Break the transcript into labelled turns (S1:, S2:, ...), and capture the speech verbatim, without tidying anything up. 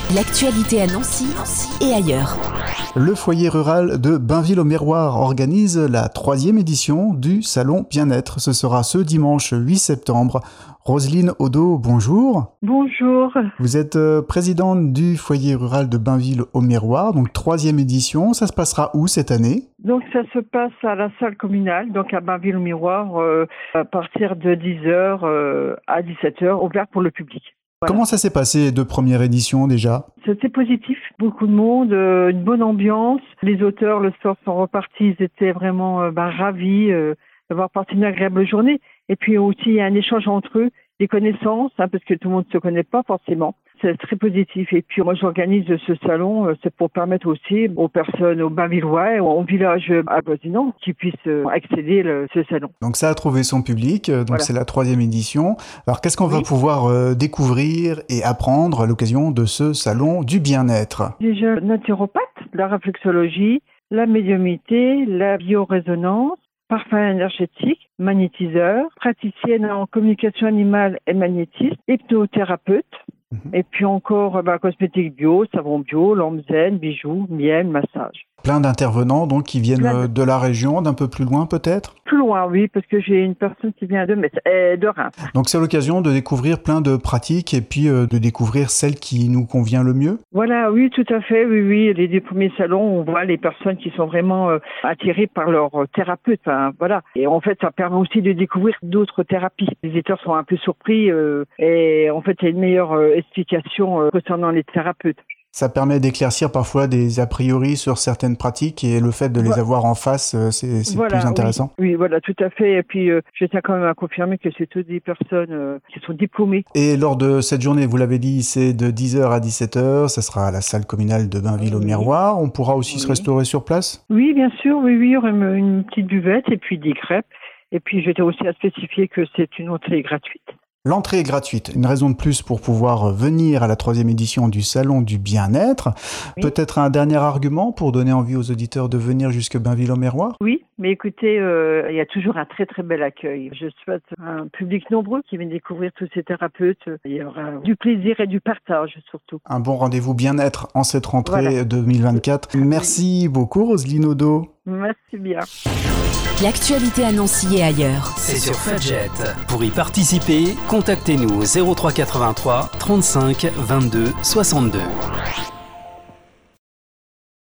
S1: L'actualité à Nancy, Nancy et ailleurs.
S2: Le foyer rural de Bainville-au-Miroir organise la troisième édition du Salon Bien-être. Ce sera ce dimanche huit septembre. Roselyne Odo, bonjour.
S3: Bonjour.
S2: Vous êtes euh, présidente du foyer rural de Bainville-au-Miroir, donc troisième édition. Ça se passera où cette année ?
S3: Donc ça se passe à la salle communale, donc à Bainville-au-Miroir, euh, à partir de dix heures euh, à dix-sept heures, ouvert pour le public. Voilà.
S2: Comment ça s'est passé les deux premières éditions déjà ?
S3: C'était positif, beaucoup de monde, euh, une bonne ambiance. Les auteurs le soir sont repartis, ils étaient vraiment euh, ben, ravis euh, d'avoir passé une agréable journée. Et puis aussi il y a un échange entre eux, des connaissances, hein, parce que tout le monde ne se connaît pas forcément. C'est très positif. Et puis moi j'organise ce salon, euh, c'est pour permettre aussi aux personnes, aux Bainvillois et aux villages avoisinants qui puissent euh, accéder à ce salon.
S2: Donc ça a trouvé son public, donc voilà. C'est la troisième édition. Alors qu'est-ce qu'on oui. va pouvoir euh, découvrir et apprendre à l'occasion de ce salon du bien-être ?
S3: Déjà naturopathe, la réflexologie, la médiumnité, la biorésonance, parfum énergétique, magnétiseur, praticienne en communication animale et magnétiste, hypnothérapeute. Mmh. Et puis encore bah, cosmétiques bio, savon bio, lampe zen, bijoux, miel, massage.
S2: Plein d'intervenants donc qui viennent de... de la région, d'un peu plus loin peut-être ?
S3: Plus loin, oui, parce que j'ai une personne qui vient de Metz, euh, de Reims.
S2: Donc c'est l'occasion de découvrir plein de pratiques et puis euh, de découvrir celle qui nous convient le mieux ?
S3: Voilà, oui, tout à fait, oui, oui. Les deux premiers salons, on voit les personnes qui sont vraiment euh, attirées par leur euh, thérapeute, hein, voilà. Et en fait, ça permet aussi de découvrir d'autres thérapies. Les visiteurs sont un peu surpris euh, et en fait, il y a une meilleure euh, explication euh, concernant les thérapeutes.
S2: Ça permet d'éclaircir parfois des a priori sur certaines pratiques et le fait de les voilà. avoir en face, c'est, c'est
S3: voilà,
S2: plus intéressant.
S3: Oui, oui, voilà, tout à fait. Et puis, euh, je tiens quand même à confirmer que c'est toutes des personnes euh, qui sont diplômées.
S2: Et lors de cette journée, vous l'avez dit, c'est de dix heures à dix-sept heures. Ça sera à la salle communale de Bainville-au-Miroir. Oui. On pourra aussi oui. se restaurer sur place ?
S3: Oui, bien sûr. Oui, oui, il y aura une, une petite buvette et puis des crêpes. Et puis, j'étais aussi à spécifier que c'est une entrée gratuite.
S2: L'entrée est gratuite, une raison de plus pour pouvoir venir à la troisième édition du Salon du Bien-être. Oui. Peut-être un dernier argument pour donner envie aux auditeurs de venir jusque Bainville-au-Miroir ?
S3: Oui, mais écoutez, euh, il y a toujours un très très bel accueil. Je souhaite un public nombreux qui vienne découvrir tous ces thérapeutes. Il y aura du plaisir et du partage surtout.
S2: Un bon rendez-vous bien-être en cette rentrée voilà. deux mille vingt-quatre. Merci beaucoup Roselyne Odo.
S3: Merci bien.
S1: L'actualité à Nancy et ailleurs.
S4: C'est sur Fudget. Pour y participer, contactez-nous au zéro trois quatre-vingt-trois trente-cinq vingt-deux soixante-deux.